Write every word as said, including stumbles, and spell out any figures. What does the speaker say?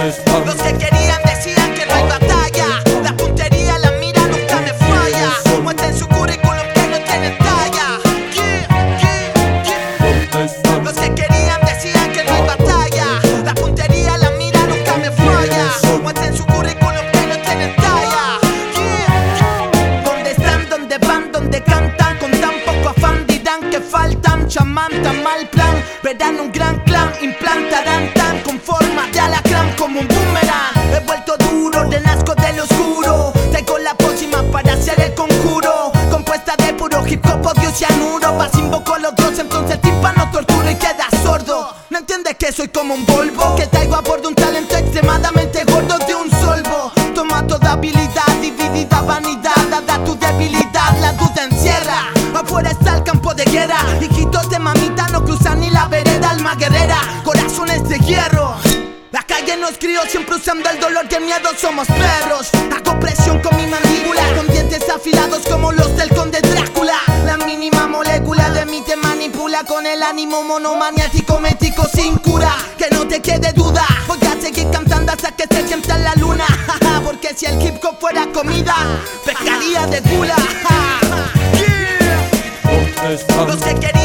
están? Los que querían decían que no hay batalla. La puntería, la mira nunca me falla. Muestren su currículum que no tienen talla. Yeah, yeah, yeah. ¿Dónde están? Los que querían decían que no hay batalla. La puntería, la mira nunca me falla. Muestren su currículum que no tienen talla. Yeah. ¿Dónde están? ¿Dónde van? ¿Dónde cantan? Con tan poco afán dirán que faltan. Chamán, tan mal plan. Verán un gran clan. Implantarán tan con forma de alacrán como un boomerang. He vuelto duro, renazco del oscuro. Traigo la próxima para hacer el conjuro. Compuesta de puro hip hop, odio y cianuro. Vas invoco los dos, entonces el tímpano torturo y quedas sordo. ¿No entiendes que soy como un Volvo? Que traigo a bordo un talento extremadamente gordo de un solvo. Toma toda habilidad, dividida vanidad. Dada tu debilidad, la duda encierra. Afuera está el campo de guerra. Hijitos de mamita no cruzan ni la vereda. Alma guerrera, corazones de hierro. La calle nos crió siempre usando el dolor y el miedo. Somos perros. Hago presión con mi mandíbula, con dientes afilados como los del conde Drácula. La mínima molécula de mí te manipula con el ánimo monomaniático, mético sin cura. Que no te quede duda, voy a seguir cantando hasta que se sienta en la luna. Porque si el hip hop fuera comida, pescaría de gula. Yeah. ¿Dónde están? Los que querían